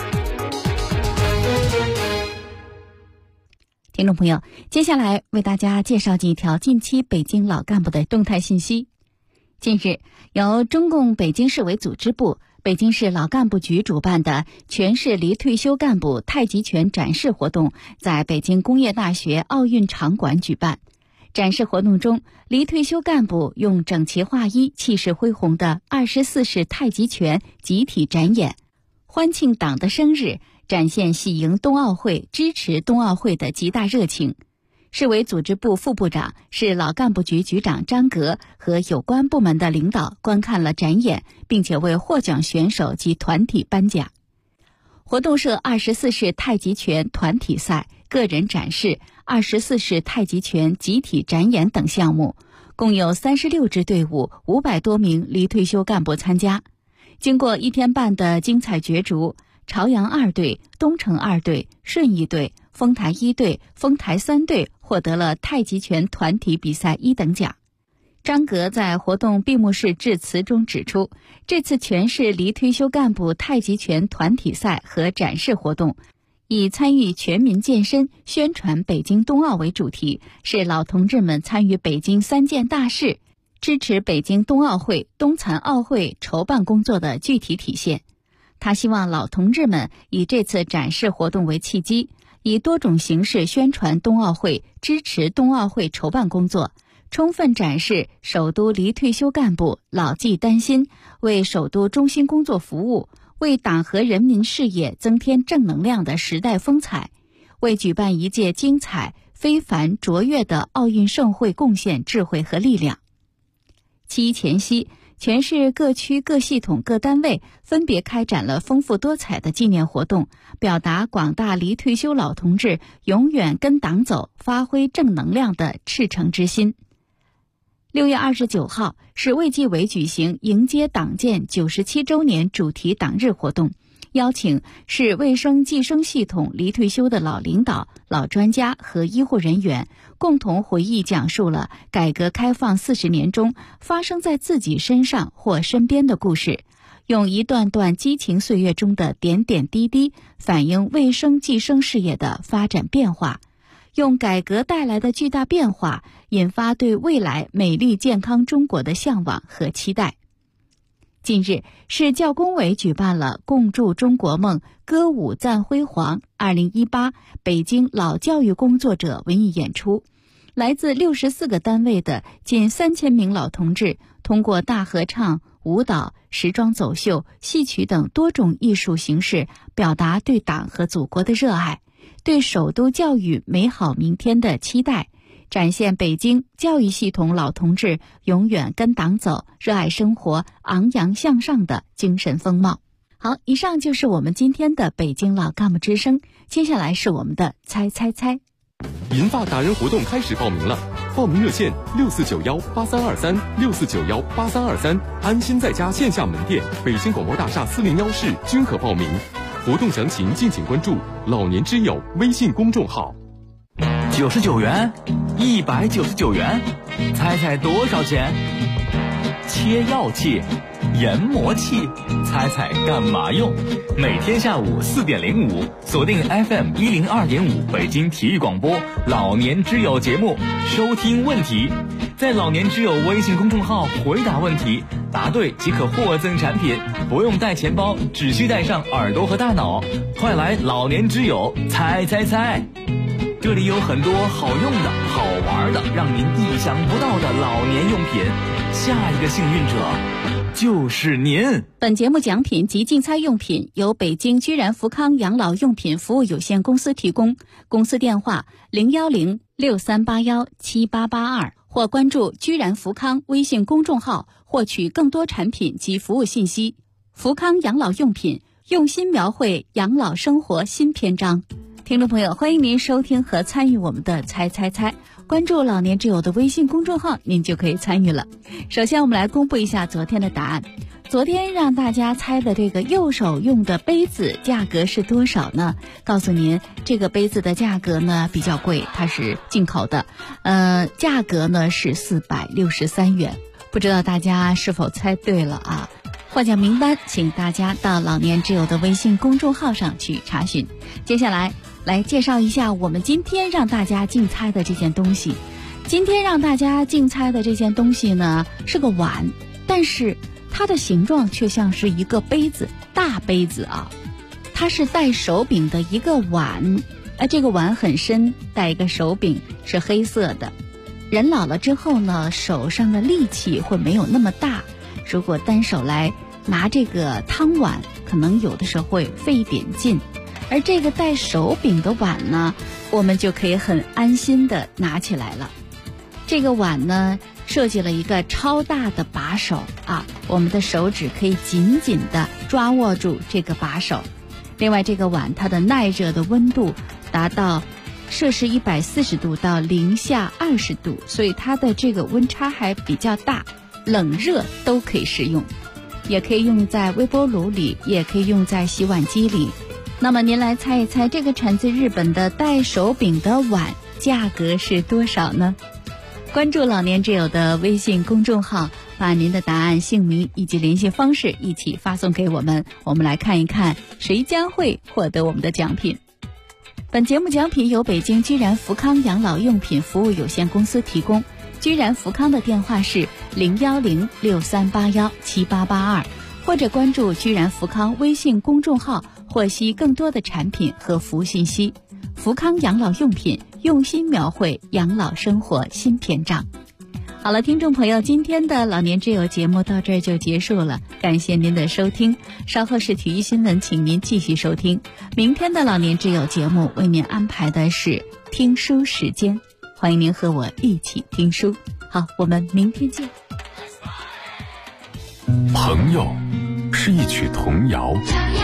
听众朋友，接下来为大家介绍几条近期北京老干部的动态信息。近日，由中共北京市委组织部、北京市老干部局主办的全市离退休干部太极拳展示活动在北京工业大学奥运场馆举办。展示活动中，离退休干部用整齐划一、气势恢宏的24式太极拳集体展演，欢庆党的生日，展现喜迎冬奥会、支持冬奥会的极大热情。市委组织部副部长、市老干部局局长张格和有关部门的领导观看了展演，并且为获奖选手及团体颁奖。活动设24式太极拳团体赛、个人展示、24式太极拳集体展演等项目，共有36支队伍、500多名离退休干部参加。经过1天半的精彩角逐，朝阳2队、东城2队、顺义队、丰台1队、丰台3队获得了太极拳团体比赛1等奖。张格在活动闭幕式致辞中指出，这次全市离退休干部太极拳团体赛和展示活动以参与全民健身、宣传北京冬奥为主题，是老同志们参与北京3件大事、支持北京冬奥会、冬残奥会筹办工作的具体体现。他希望老同志们以这次展示活动为契机， 以多种形式宣传冬奥会，支持冬奥会筹办工作，充分展示首都离退休干部老骥丹心，为首都中心工作服务，为党和人民事业增添正能量的时代风采，为举办一届精彩、非凡、卓越的奥运盛会贡献智慧和力量。七一前夕，全市各区各系统各单位分别开展了丰富多彩的纪念活动，表达广大离退休老同志永远跟党走、发挥正能量的赤诚之心。6月29号，市卫计委举行迎接党建97周年主题党日活动，邀请市卫生计生系统离退休的老领导、老专家和医护人员，共同回忆讲述了改革开放40年中发生在自己身上或身边的故事，用一段段激情岁月中的点点滴滴反映卫生计生事业的发展变化，用改革带来的巨大变化引发对未来美丽健康中国的向往和期待。近日，市教工委举办了共筑中国梦，歌舞赞辉煌2018北京老教育工作者文艺演出。来自64个单位的近3000名老同志，通过大合唱、舞蹈、时装走秀、戏曲等多种艺术形式，表达对党和祖国的热爱，对首都教育美好明天的期待，展现北京教育系统老同志永远跟党走、热爱生活、昂扬向上的精神风貌。好，以上就是我们今天的北京老干部之声，接下来是我们的猜猜猜。 银发达人活动开始报名了，报名热线64918323，64918323，安心在家线下门店、北京广播大厦401室均可报名。活动详情敬请关注老年之友微信公众号。 99元，199元，猜猜多少钱？切药器、研磨器，猜猜干嘛用？每天下午4点05，锁定 FM 102.5北京体育广播老年之友节目，收听问题，在老年之友微信公众号回答问题，答对即可获赠产品，不用带钱包，只需带上耳朵和大脑。快来老年之友猜猜猜！这里有很多好用的、好玩的，让您意想不到的老年用品。下一个幸运者就是您。 本节目奖品及竞猜用品由北京居然福康养老用品服务有限公司提供，公司电话01063817882，或关注居然福康微信公众号获取更多产品及服务信息。福康养老用品，用心描绘养老生活新篇章。听众朋友，欢迎您收听和参与我们的猜猜猜，关注老年之友的微信公众号，您就可以参与了。首先我们来公布一下昨天的答案。昨天让大家猜的这个右手用的杯子价格是多少呢？告诉您，这个杯子的价格呢比较贵，它是进口的，价格呢是463元。不知道大家是否猜对了啊？获奖名单请大家到老年之友的微信公众号上去查询。接下来来介绍一下我们今天让大家竞猜的这件东西。今天让大家竞猜的这件东西呢是个碗，但是它的形状却像是一个杯子，大杯子啊。它是带手柄的一个碗，这个碗很深，带一个手柄，是黑色的。人老了之后呢，手上的力气会没有那么大，如果单手来拿这个汤碗，可能有的时候会费一点劲。而这个带手柄的碗呢，我们就可以很安心的拿起来了。这个碗呢，设计了一个超大的把手啊，我们的手指可以紧紧的抓握住这个把手。另外，这个碗它的耐热的温度达到摄氏140度到零下20度，所以它的这个温差还比较大，冷热都可以使用，也可以用在微波炉里，也可以用在洗碗机里。那么您来猜一猜，这个产自日本的带手柄的碗价格是多少呢？关注老年之友的微信公众号，把您的答案、姓名以及联系方式一起发送给我们，我们来看一看谁将会获得我们的奖品。本节目奖品由北京居然福康养老用品服务有限公司提供，居然福康的电话是01063817882，或者关注居然福康微信公众号获悉更多的产品和服务信息。 福康养老用品，用心描绘养老生活新篇章。好了，听众朋友，今天的老年之友节目到这儿就结束了，感谢您的收听。稍后是体育新闻，请您继续收听。明天的老年之友节目为您安排的是听书时间，欢迎您和我一起听书。好，我们明天见。 朋友是一曲童谣，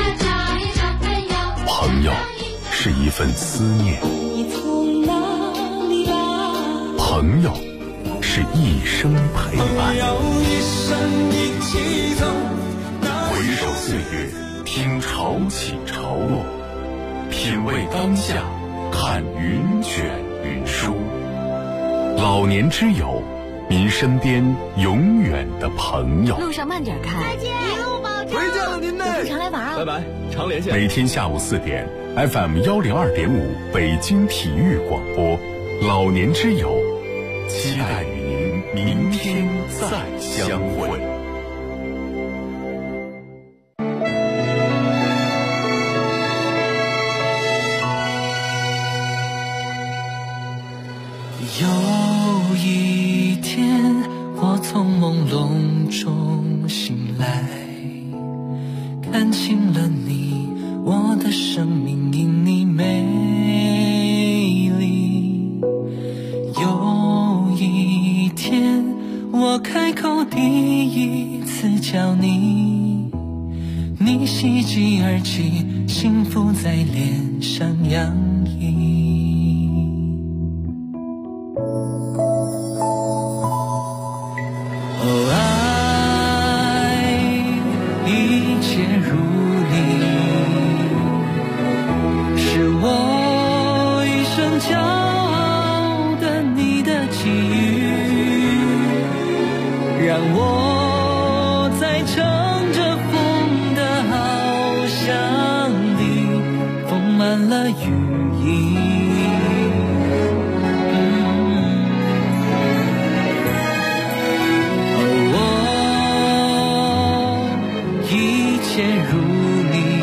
朋友是一份思念，朋友是一生陪伴。回首岁月，听潮起潮落，品味当下，看云卷云舒。老年之友，您身边永远的朋友。 路上慢点开， 再见，一路保重。 回见了您呢， 有空常来玩啊。 拜拜，常联系。 每天下午4点 FM 102.5北京体育广播，老年之友，期待与您明天再相会。 有一天，我从朦胧中醒来，看清了你，我的生命因你美丽。有一天，我开口第一次叫你，你喜极而泣，幸福在脸上洋溢。让我在乘着风的翱翔里丰满了羽翼。一切如你，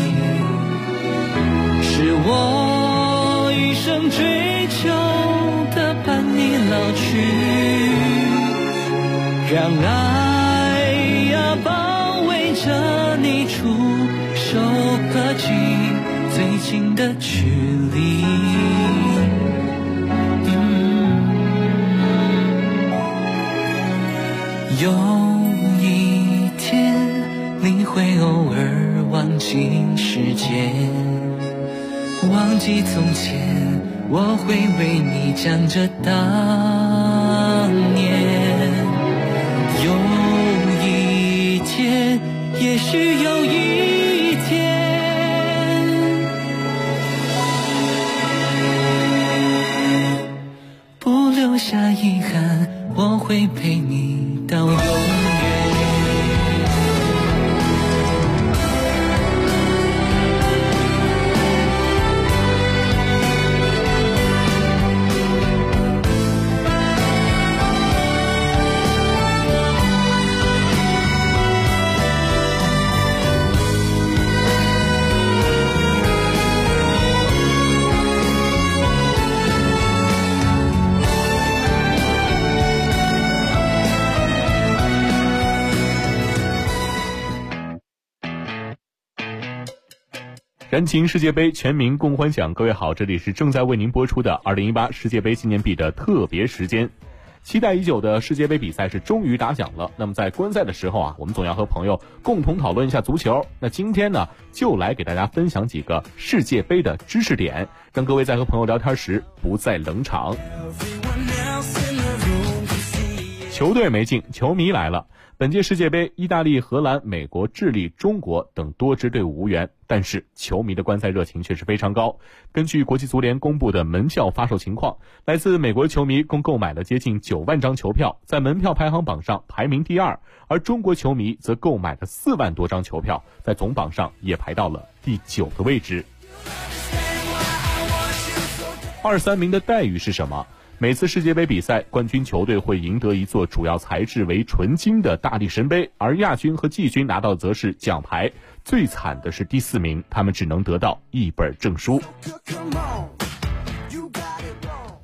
是我一生追求的伴你老去。让爱呀包围着你，触手可及最近的距离。有一天你会偶尔忘记时间，忘记从前，我会为你讲着当年。有一天，也许有一天，不留下遗憾，我会陪你到永远。 燃情世界杯，全民共欢享。各位好，这里是正在为您播出的2018世界杯纪念币的特别时间。期待已久的世界杯比赛是终于打响了。那么在观赛的时候啊，我们总要和朋友共同讨论一下足球。那今天呢，就来给大家分享几个世界杯的知识点，让各位在和朋友聊天时不再冷场。球队没进，球迷来了。本届世界杯，意大利、荷兰、美国、智利、中国等多支队伍无缘，但是球迷的观赛热情却是非常高。根据国际足联公布的门票发售情况，来自美国球迷共购买了接近9万张球票，在门票排行榜上排名第2，而中国球迷则购买了4万多张球票，在总榜上也排到了第9个位置。2、3名的待遇是什么？每次世界杯比赛，冠军球队会赢得一座主要材质为纯金的大力神杯，而亚军和季军拿到则是奖牌。最惨的是第4名，他们只能得到1本证书。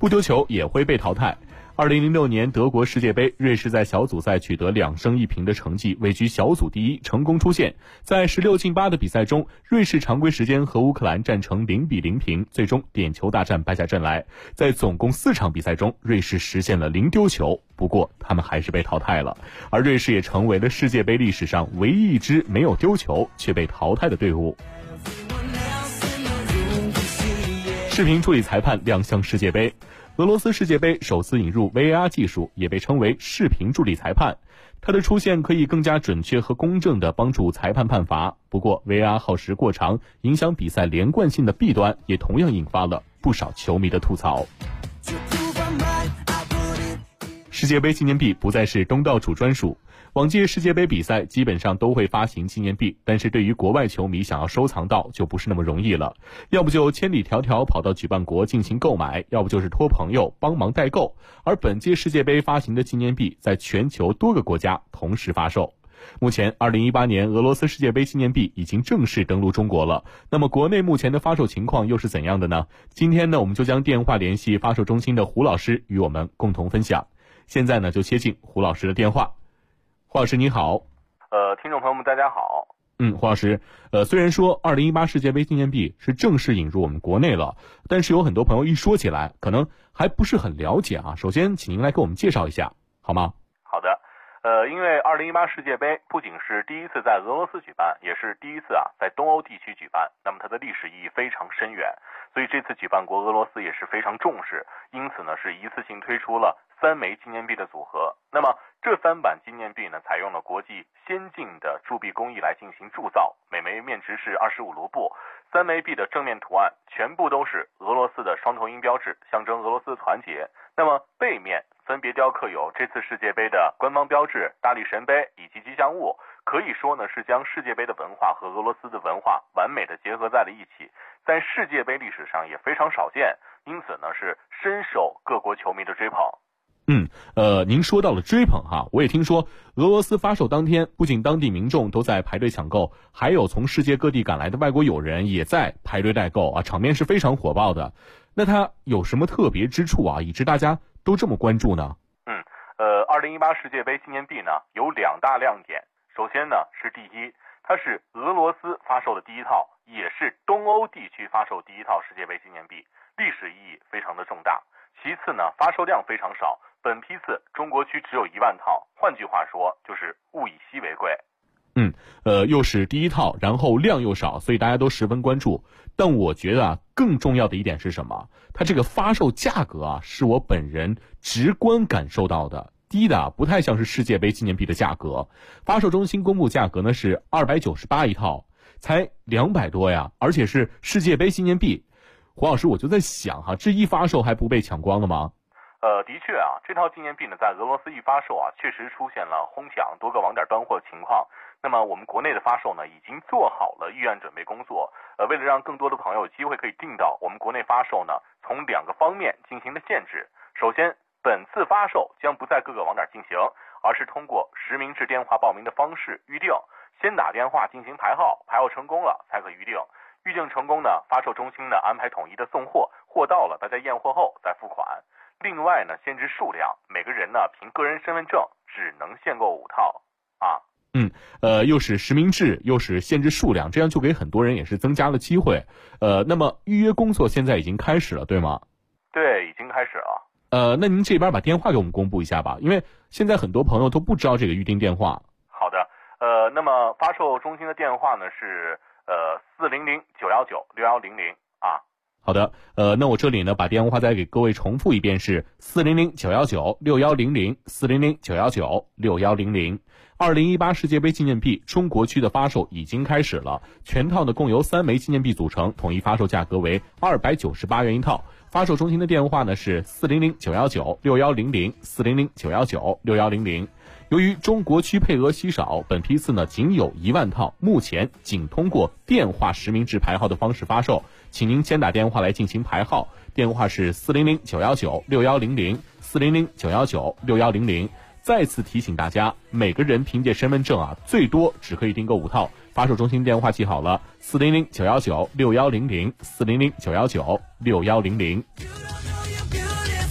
不丢球也会被淘汰。2006年德国世界杯，瑞士在小组赛取得2胜1平的成绩，位居小组第一，成功出线。在16进8的比赛中，瑞士常规时间和乌克兰战成0-0平，最终点球大战败下阵来。在总共4场比赛中，瑞士实现了0丢球，不过他们还是被淘汰了。而瑞士也成为了世界杯历史上唯一一支没有丢球却被淘汰的队伍。视频助理裁判亮相世界杯。俄罗斯世界杯首次引入 VAR 技术，也被称为视频助理裁判。它的出现可以更加准确和公正地帮助裁判判罚。不过 VAR 耗时过长，影响比赛连贯性的弊端也同样引发了不少球迷的吐槽。世界杯纪念币不再是东道主专属，往届世界杯比赛基本上都会发行纪念币，但是对于国外球迷想要收藏到就不是那么容易了，要不就千里迢迢跑到举办国进行购买，要不就是托朋友帮忙代购。而本届世界杯发行的纪念币在全球多个国家同时发售。目前2018年俄罗斯世界杯纪念币已经正式登陆中国了，那么国内目前的发售情况又是怎样的呢？今天呢，我们就将电话联系发售中心的胡老师与我们共同分享。现在呢，就接进胡老师的电话。胡老师你好。 听众朋友们大家好。 胡老师，虽然说2018世界杯纪念币是正式引入我们国内了，但是有很多朋友一说起来可能还不是很了解啊。首先请您来给我们介绍一下好吗？ 好的。因为2018世界杯不仅是第一次在俄罗斯举办，也是第一次在东欧地区举办，那么它的历史意义非常深远，所以这次举办国俄罗斯也是非常重视，因此呢是一次性推出了3枚纪念币的组合。那么这3版纪念币呢，采用了国际先进的铸币工艺来进行铸造，每枚面值是25卢布。3枚币的正面图案全部都是俄罗斯的双头鹰标志，象征俄罗斯的团结。那么背面分别雕刻有这次世界杯的官方标志、大力神杯以及吉祥物，可以说呢是将世界杯的文化和俄罗斯的文化完美的结合在了一起，在世界杯历史上也非常少见，因此呢是深受各国球迷的追捧。 您说到了追捧哈，我也听说俄罗斯发售当天，不仅当地民众都在排队抢购，还有从世界各地赶来的外国友人也在排队代购啊，场面是非常火爆的。那它有什么特别之处啊，以致大家都这么关注呢 ？2018世界杯纪念币呢有2大亮点。首先呢是第一，它是俄罗斯发售的第一套，也是东欧地区发售第一套世界杯纪念币，历史意义非常的重大。其次呢，发售量非常少，本批次中国区只有1万套，换句话说就是物以稀为贵。 又是第一套，然后量又少，所以大家都十分关注。但我觉得更重要的一点是什么？它这个发售价格是我本人直观感受到的，低的不太像是世界杯纪念币的价格。发售中心公布价格呢是298一套，才200多呀，而且是世界杯纪念币。胡老师，我就在想这一发售还不被抢光了吗？ 的确这套纪念币呢，在俄罗斯一发售确实出现了哄抢、多个网点断货情况。那么我们国内的发售呢，已经做好了预案准备工作。为了让更多的朋友有机会可以订到，我们国内发售呢，从2个方面进行了限制。首先，本次发售将不在各个网点进行，而是通过实名制电话报名的方式预定，先打电话进行排号，排号成功了才可预定。预定成功呢，发售中心呢安排统一的送货，货到了大家验货后再付款。另外呢，限制数量，每个人呢凭个人身份证只能限购5套又是实名制，又是限制数量，这样就给很多人也是增加了机会。那么预约工作现在已经开始了，对吗？ 对，已经开始了。 那您这边把电话给我们公布一下吧，因为现在很多朋友都不知道这个预订电话。 好的，那么发售中心的电话呢是400-919-6100 好的，那我这里呢把电话再给各位重复一遍，是400-919-6100 400-919-6100。2018世界杯纪念币中国区的发售已经开始了，全套呢共由3枚纪念币组成，统一发售价格为298元一套。发售中心的电话呢是400-919-6100 400-919-6100。由于中国区配额稀少，本批次呢仅有1万套，目前仅通过电话实名制排号的方式发售，请您先打电话来进行排号，电话是400-919-6100 400-919-6100。再次提醒大家，每个人凭借身份证最多只可以订购5套。发售中心电话记好了，400-919-6100 400-919-6100。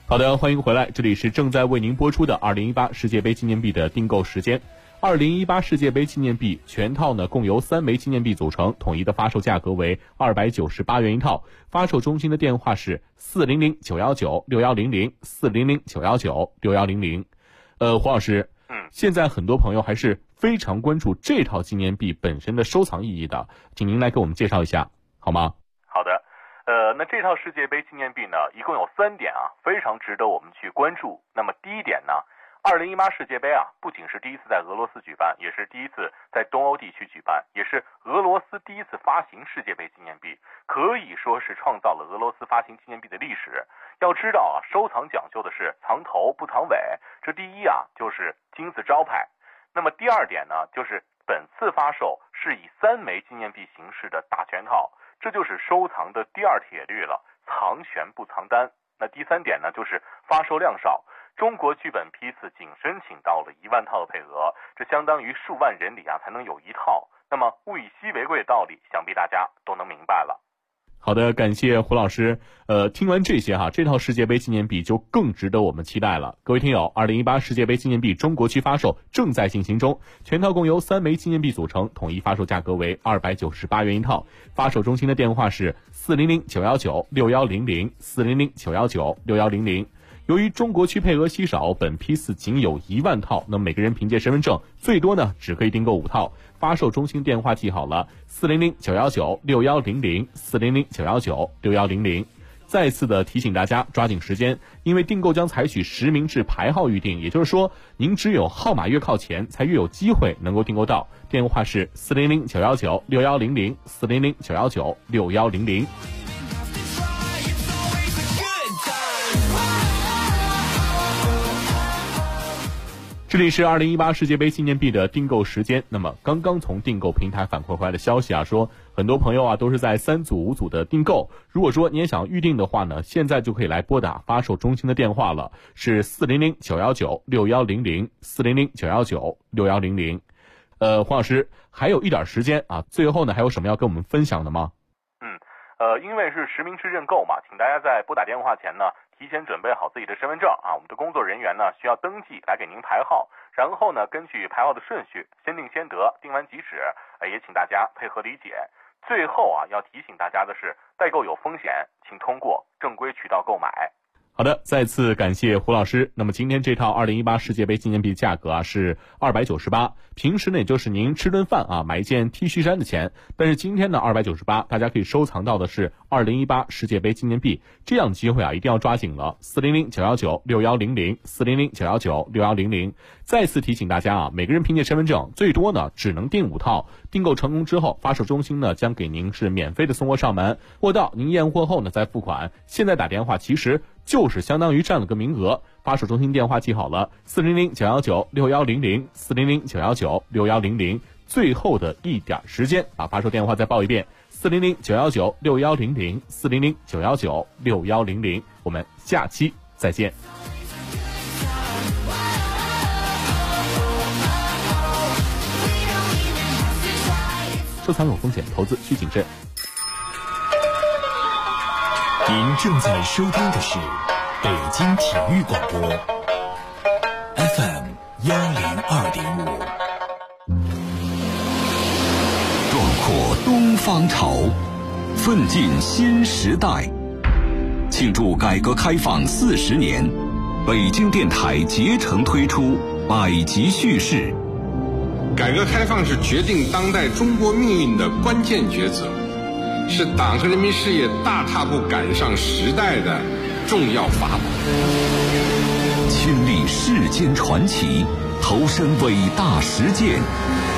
好的，欢迎回来，这里是正在为您播出的2018世界杯纪念币的订购时间。2018世界杯纪念币全套呢共由3枚纪念币组成，统一的发售价格为298元一套，发售中心的电话是400-919-6100 400-919-6100。胡老师，现在很多朋友还是非常关注这套纪念币本身的收藏意义的，请您来给我们介绍一下好吗？ 好的，那这套世界杯纪念币呢，一共有3点啊，非常值得我们去关注。那么第一点呢，2018世界杯啊，不仅是第一次在俄罗斯举办，也是第一次在东欧地区举办，也是俄罗斯第一次发行世界杯纪念币，可以说是创造了俄罗斯发行纪念币的历史。要知道啊，收藏讲究的是藏头不藏尾，这第一啊就是金字招牌。那么第二点呢，就是本次发售是以3枚纪念币形式的大全套，这就是收藏的第二铁律了，藏全不藏单。那第3点呢，就是发售量少，中国剧本批次仅申请到了1万套的配额，这相当于数万人里啊才能有1套。那么物以稀为贵的道理，想必大家都能明白了。 好的，感谢胡老师。听完这些哈，这套世界杯纪念币就更值得我们期待了。各位听友，2018世界杯纪念币中国区发售正在进行中，全套共由3枚纪念币组成，统一发售价格为298元一套。发售中心的电话是400-919-6100 400-919-6100。由于中国区配额稀少，本批次仅有1万套，那么每个人凭借身份证最多呢只可以订购5套。发售中心电话记好了，400-919-6100 400-919-6100。再次的提醒大家抓紧时间，因为订购将采取实名制排号预订，也就是说您只有号码越靠前才越有机会能够订购到。电话是400-919-6100 400-919-6100。这里是2018世界杯纪念币的订购时间。那么刚刚从订购平台反馈回来的消息啊，说很多朋友啊都是在3组5组的订购。如果说你也想预定的话呢，现在就可以来拨打发售中心的电话了，是400-919-6100 400-919-6100。黄老师，还有一点时间啊，最后呢还有什么要跟我们分享的吗？ 因为是实名制认购嘛，请大家在拨打电话前呢，提前准备好自己的身份证啊，我们的工作人员呢需要登记来给您排号，然后呢根据排号的顺序先定先得，定完即止，也请大家配合理解。最后啊，要提醒大家的是，代购有风险，请通过正规渠道购买。 好的，再次感谢胡老师。那么今天这套2018世界杯纪念币价格啊是298，平时呢也就是您吃顿饭啊买一件 T 恤衫的钱，但是今天呢298，大家可以收藏到的是2018世界杯纪念币，这样的机会啊一定要抓紧了。400-919-6100 400-919-6100。再次提醒大家啊，每个人凭借身份证最多呢只能订5套，订购成功之后，发售中心呢将给您是免费的送货上门，货到您验货后呢再付款。现在打电话其实就是相当于占了个名额。发售中心电话记好了，400-919-6100 400-919-6100。最后的一点时间，把发售电话再报一遍，400-919-6100 400-919-6100。我们下期再见。收藏有风险，投资需谨慎。 您正在收听的是北京体育广播 FM 102.5。壮阔东方潮，奋进新时代。庆祝改革开放40年，北京电台竭诚推出百集叙事。 改革开放是决定当代中国命运的关键抉择，是党和人民事业大踏步赶上时代的重要法宝。 亲历世间传奇，投身伟大实践，